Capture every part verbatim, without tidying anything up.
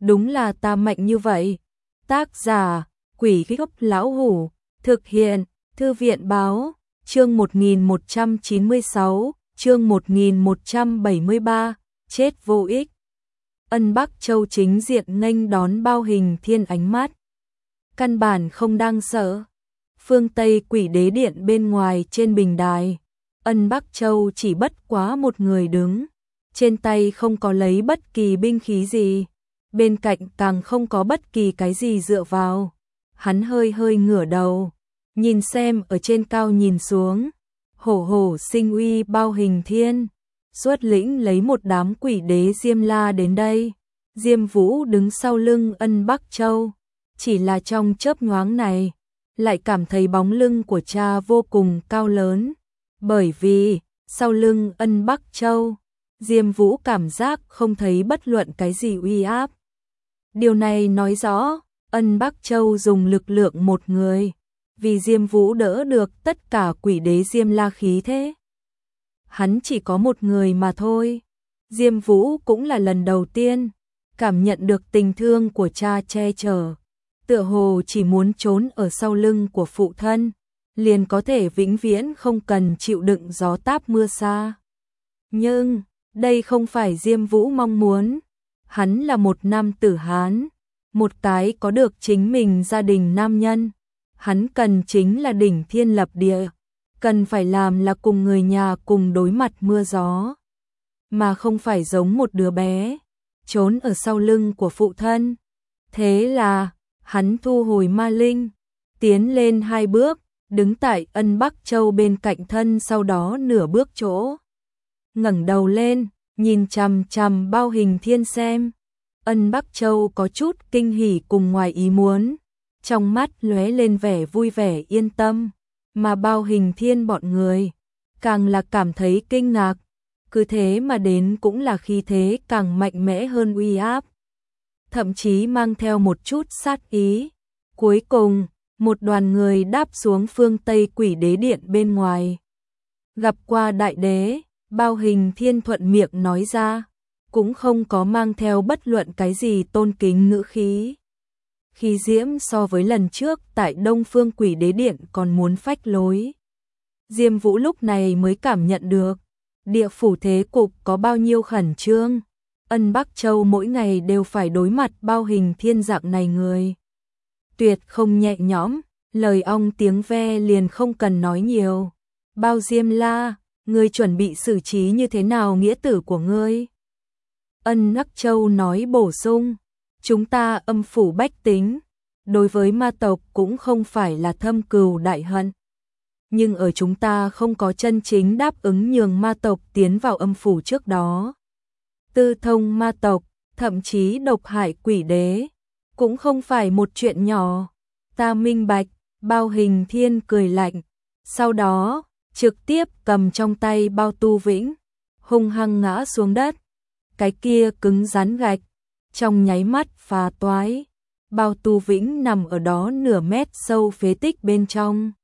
đúng là ta mạnh như vậy. Tác giả, Quỷ Gốc Lão Hủ, thực hiện, Thư viện Báo, chương một nghìn một trăm chín mươi sáu, chương một nghìn một trăm bảy mươi ba, chết vô ích. Ân Bắc Châu chính diện nghênh đón Bao Hình Thiên ánh mắt. Căn bản không đang sợ. Phương Tây Quỷ Đế Điện bên ngoài trên bình đài, Ân Bắc Châu chỉ bất quá một người đứng, trên tay không có lấy bất kỳ binh khí gì, bên cạnh càng không có bất kỳ cái gì dựa vào. Hắn hơi hơi ngửa đầu, nhìn xem ở trên cao nhìn xuống, hổ hổ sinh uy Bao Hình Thiên, xuất lĩnh lấy một đám quỷ đế Diêm La đến đây. Diêm Vũ đứng sau lưng Ân Bắc Châu, chỉ là trong chớp nhoáng này, lại cảm thấy bóng lưng của cha vô cùng cao lớn, bởi vì sau lưng Ân Bắc Châu, Diêm Vũ cảm giác không thấy bất luận cái gì uy áp. Điều này nói rõ, Ân Bắc Châu dùng lực lượng một người, vì Diêm Vũ đỡ được tất cả quỷ đế Diêm La khí thế. Hắn chỉ có một người mà thôi. Diêm Vũ cũng là lần đầu tiên cảm nhận được tình thương của cha che chở, tựa hồ chỉ muốn trốn ở sau lưng của phụ thân, liền có thể vĩnh viễn không cần chịu đựng gió táp mưa xa. Nhưng, đây không phải Diêm Vũ mong muốn. Hắn là một nam tử Hán, một cái có được chính mình gia đình nam nhân. Hắn cần chính là đỉnh thiên lập địa, cần phải làm là cùng người nhà cùng đối mặt mưa gió, mà không phải giống một đứa bé, trốn ở sau lưng của phụ thân. Thế là, hắn thu hồi ma linh, tiến lên hai bước, đứng tại Ân Bắc Châu bên cạnh thân, sau đó nửa bước chỗ. Ngẩng đầu lên, nhìn chằm chằm Bao Hình Thiên xem. Ân Bắc Châu có chút kinh hỉ cùng ngoài ý muốn, trong mắt lóe lên vẻ vui vẻ yên tâm, mà Bao Hình Thiên bọn người càng là cảm thấy kinh ngạc, cứ thế mà đến cũng là khí thế càng mạnh mẽ hơn uy áp, thậm chí mang theo một chút sát ý. Cuối cùng, một đoàn người đáp xuống phương Tây Quỷ Đế Điện bên ngoài. Gặp qua đại đế, Bao Hình Thiên thuận miệng nói ra, cũng không có mang theo bất luận cái gì tôn kính ngữ khí. Khí diễm so với lần trước tại Đông Phương Quỷ Đế Điện còn muốn phách lối. Diêm Vũ lúc này mới cảm nhận được địa phủ thế cục có bao nhiêu khẩn trương. Ân Bắc Châu mỗi ngày đều phải đối mặt Bao Hình Thiên dạng này người, tuyệt không nhẹ nhõm. Lời ong tiếng ve liền không cần nói nhiều. Bao Diêm La, ngươi chuẩn bị xử trí như thế nào nghĩa tử của ngươi? Ân Bắc Châu nói bổ sung, chúng ta âm phủ bách tính, đối với ma tộc cũng không phải là thâm cừu đại hận. Nhưng ở chúng ta không có chân chính đáp ứng nhường ma tộc tiến vào âm phủ trước đó. Tư thông ma tộc, thậm chí độc hại quỷ đế, cũng không phải một chuyện nhỏ. Ta minh bạch. Bao Hình Thiên cười lạnh, sau đó trực tiếp cầm trong tay Bao Tu Vĩnh, hung hăng ngã xuống đất. Cái kia cứng rắn gạch, trong nháy mắt phá toái. Bao Tu Vĩnh nằm ở đó nửa mét sâu phế tích bên trong,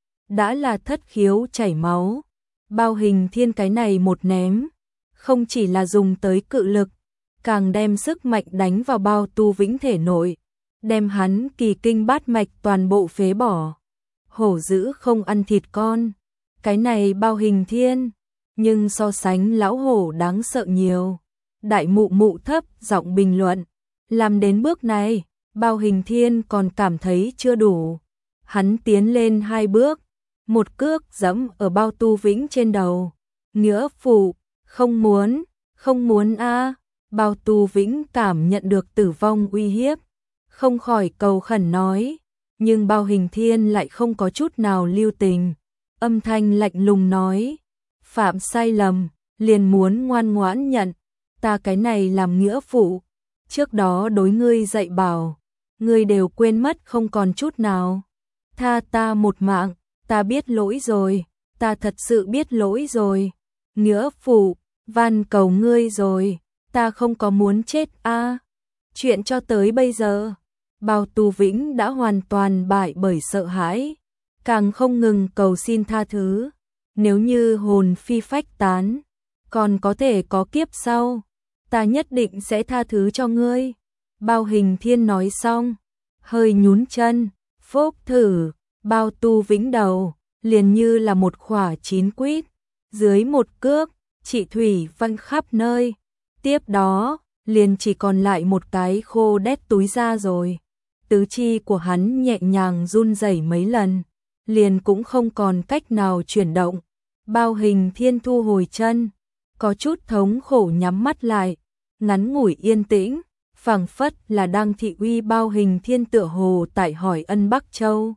đã là thất khiếu chảy máu. Bao Hình Thiên cái này một ném, không chỉ là dùng tới cự lực, càng đem sức mạnh đánh vào Bao Tu Vĩnh thể nội, đem hắn kỳ kinh bát mạch toàn bộ phế bỏ. Hổ dữ không ăn thịt con, cái này Bao Hình Thiên, nhưng so sánh lão hổ đáng sợ nhiều. Đại mụ mụ thấp giọng bình luận, làm đến bước này, Bao Hình Thiên còn cảm thấy chưa đủ. Hắn tiến lên hai bước, một cước giẫm ở Bao Tu Vĩnh trên đầu. Nghĩa phụ, không muốn, không muốn a. Bao Tu Vĩnh cảm nhận được tử vong uy hiếp, không khỏi cầu khẩn nói, nhưng Bao Hình Thiên lại không có chút nào lưu tình, âm thanh lạnh lùng nói, phạm sai lầm, liền muốn ngoan ngoãn nhận, ta cái này làm nghĩa phụ, trước đó đối ngươi dạy bảo, ngươi đều quên mất không còn chút nào. Tha ta một mạng, ta biết lỗi rồi, ta thật sự biết lỗi rồi. Nghĩa phụ, van cầu ngươi rồi, ta không có muốn chết a. Chuyện cho tới bây giờ, Bao Tu Vĩnh đã hoàn toàn bại bởi sợ hãi, càng không ngừng cầu xin tha thứ. Nếu như hồn phi phách tán, còn có thể có kiếp sau, ta nhất định sẽ tha thứ cho ngươi. Bao Hình Thiên nói xong, hơi nhún chân, phốc thử, Bao Tu Vĩnh đầu, liền như là một quả chín quýt, dưới một cước, chỉ thủy văng khắp nơi. Tiếp đó, liền chỉ còn lại một cái khô đét túi ra rồi. Tứ chi của hắn nhẹ nhàng run rẩy mấy lần, liền cũng không còn cách nào chuyển động. Bao Hình Thiên thu hồi chân, có chút thống khổ nhắm mắt lại, ngắn ngủi yên tĩnh, phảng phất là đang thị uy. Bao Hình Thiên tựa hồ tại hỏi ân Bắc Châu.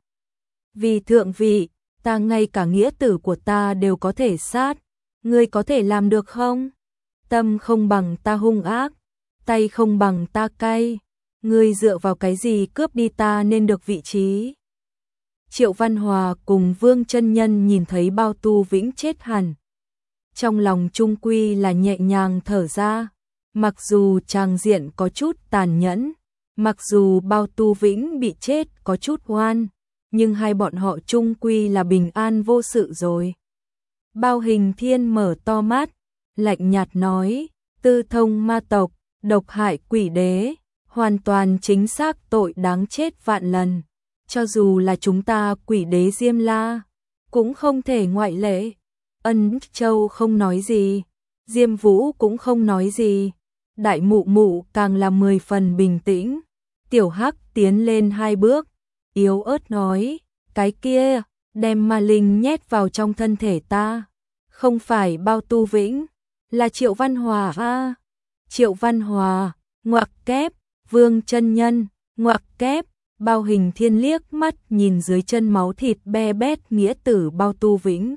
Vì thượng vị, ta ngay cả nghĩa tử của ta đều có thể sát, ngươi có thể làm được không? Tâm không bằng ta hung ác, tay không bằng ta cay, ngươi dựa vào cái gì cướp đi ta nên được vị trí? Triệu Văn Hòa cùng Vương Chân Nhân nhìn thấy Bao Tu Vĩnh chết hẳn, trong lòng trung quy là nhẹ nhàng thở ra. Mặc dù tràng diện có chút tàn nhẫn, mặc dù Bao Tu Vĩnh bị chết có chút oan, nhưng hai bọn họ trung quy là bình an vô sự rồi. Bao Hình Thiên mở to mắt, lạnh nhạt nói, tư thông ma tộc, độc hại quỷ đế, hoàn toàn chính xác tội đáng chết vạn lần. Cho dù là chúng ta quỷ đế Diêm La, cũng không thể ngoại lệ. Ân Châu không nói gì, Diêm Vũ cũng không nói gì. Đại Mụ Mụ càng là mười phần bình tĩnh. Tiểu Hắc tiến lên hai bước, yếu ớt nói, cái kia, đem ma linh nhét vào trong thân thể ta. Không phải Bao Tu Vĩnh, là Triệu Văn Hòa a. Triệu Văn Hòa, ngoặc kép, Vương Chân Nhân, ngoặc kép. Bao Hình Thiên liếc mắt nhìn dưới chân máu thịt be bét nghĩa tử Bao Tu Vĩnh.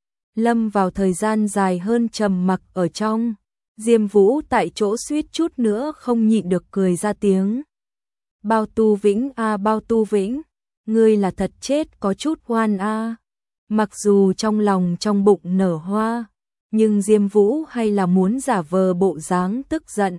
Lâm vào thời gian dài hơn trầm mặc ở trong. Diêm Vũ tại chỗ suýt chút nữa không nhịn được cười ra tiếng. Bao Tu Vĩnh a à, Bao Tu Vĩnh, ngươi là thật chết có chút oan a. À. Mặc dù trong lòng trong bụng nở hoa, nhưng Diêm Vũ hay là muốn giả vờ bộ dáng tức giận.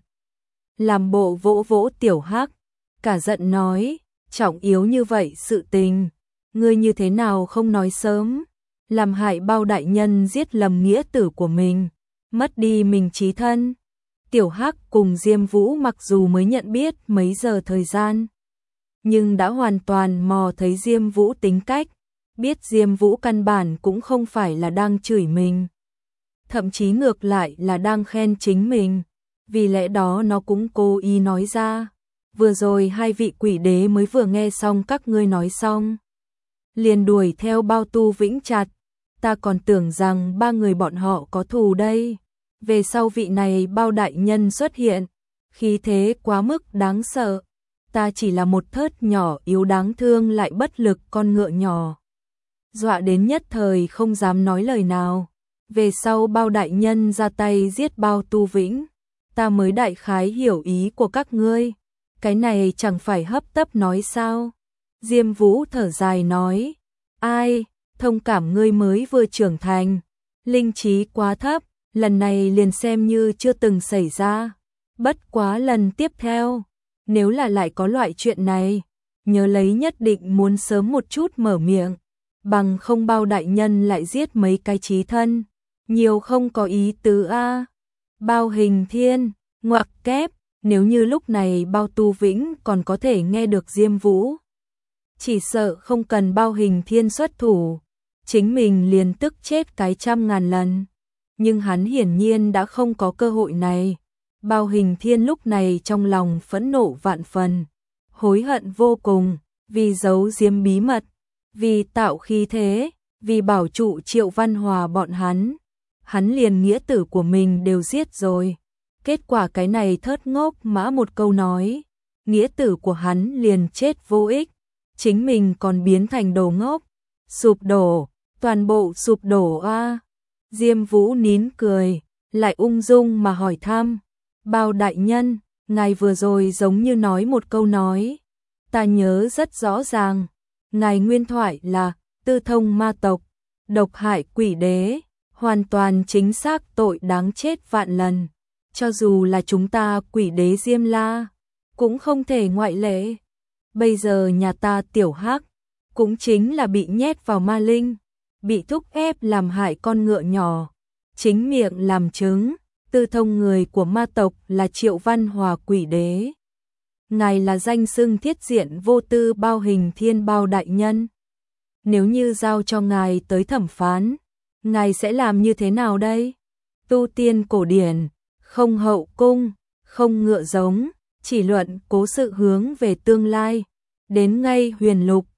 Làm bộ vỗ vỗ Tiểu Hắc, cả giận nói, trọng yếu như vậy sự tình, ngươi như thế nào không nói sớm, làm hại Bao đại nhân giết lầm nghĩa tử của mình, mất đi mình chí thân. Tiểu Hắc cùng Diêm Vũ mặc dù mới nhận biết mấy giờ thời gian, nhưng đã hoàn toàn mò thấy Diêm Vũ tính cách, biết Diêm Vũ căn bản cũng không phải là đang chửi mình, thậm chí ngược lại là đang khen chính mình, vì lẽ đó nó cũng cố ý nói ra. Vừa rồi hai vị quỷ đế mới vừa nghe xong các ngươi nói xong, liền đuổi theo Bao Tu Vĩnh chặt, ta còn tưởng rằng ba người bọn họ có thù đây. Về sau vị này Bao đại nhân xuất hiện, khí thế quá mức đáng sợ, ta chỉ là một thớt nhỏ yếu đáng thương lại bất lực con ngựa nhỏ, dọa đến nhất thời không dám nói lời nào. Về sau Bao đại nhân ra tay giết Bao Tu Vĩnh, ta mới đại khái hiểu ý của các ngươi. Cái này chẳng phải hấp tấp nói sao? Diêm Vũ thở dài nói, ai, thông cảm ngươi mới vừa trưởng thành, linh trí quá thấp, lần này liền xem như chưa từng xảy ra. Bất quá lần tiếp theo, nếu là lại có loại chuyện này, nhớ lấy nhất định muốn sớm một chút mở miệng, bằng không Bao đại nhân lại giết mấy cái chí thân, nhiều không có ý tứ a. Bao Hình Thiên, ngoặc kép, nếu như lúc này Bao Tu Vĩnh còn có thể nghe được Diêm Vũ, chỉ sợ không cần Bao Hình Thiên xuất thủ, chính mình liền tức chết cái trăm ngàn lần. Nhưng hắn hiển nhiên đã không có cơ hội này. Bao Hình Thiên lúc này trong lòng phẫn nộ vạn phần, hối hận vô cùng, vì giấu giếm bí mật, vì tạo khí thế, vì bảo trụ Triệu Văn Hòa bọn hắn. Hắn liền nghĩa tử của mình đều giết rồi. Kết quả cái này thớt ngốc mã một câu nói, nghĩa tử của hắn liền chết vô ích, chính mình còn biến thành đồ ngốc, sụp đổ, toàn bộ sụp đổ a. À. Diêm Vũ nín cười, lại ung dung mà hỏi thăm, Bao đại nhân, ngài vừa rồi giống như nói một câu nói, ta nhớ rất rõ ràng, ngài nguyên thoại là tư thông ma tộc, độc hại quỷ đế, hoàn toàn chính xác tội đáng chết vạn lần. Cho dù là chúng ta quỷ đế Diêm La, cũng không thể ngoại lệ. Bây giờ nhà ta Tiểu Hắc, cũng chính là bị nhét vào ma linh, bị thúc ép làm hại con ngựa nhỏ, chính miệng làm chứng, tư thông người của ma tộc là Triệu Văn Hòa quỷ đế. ngài là danh xưng thiết diện vô tư bao hình thiên bao đại nhân. Nếu như giao cho ngài tới thẩm phán, ngài sẽ làm như thế nào đây? Tu tiên cổ điển, không hậu cung, không ngựa giống, chỉ luận cố sự hướng về tương lai, đến ngay huyền lục,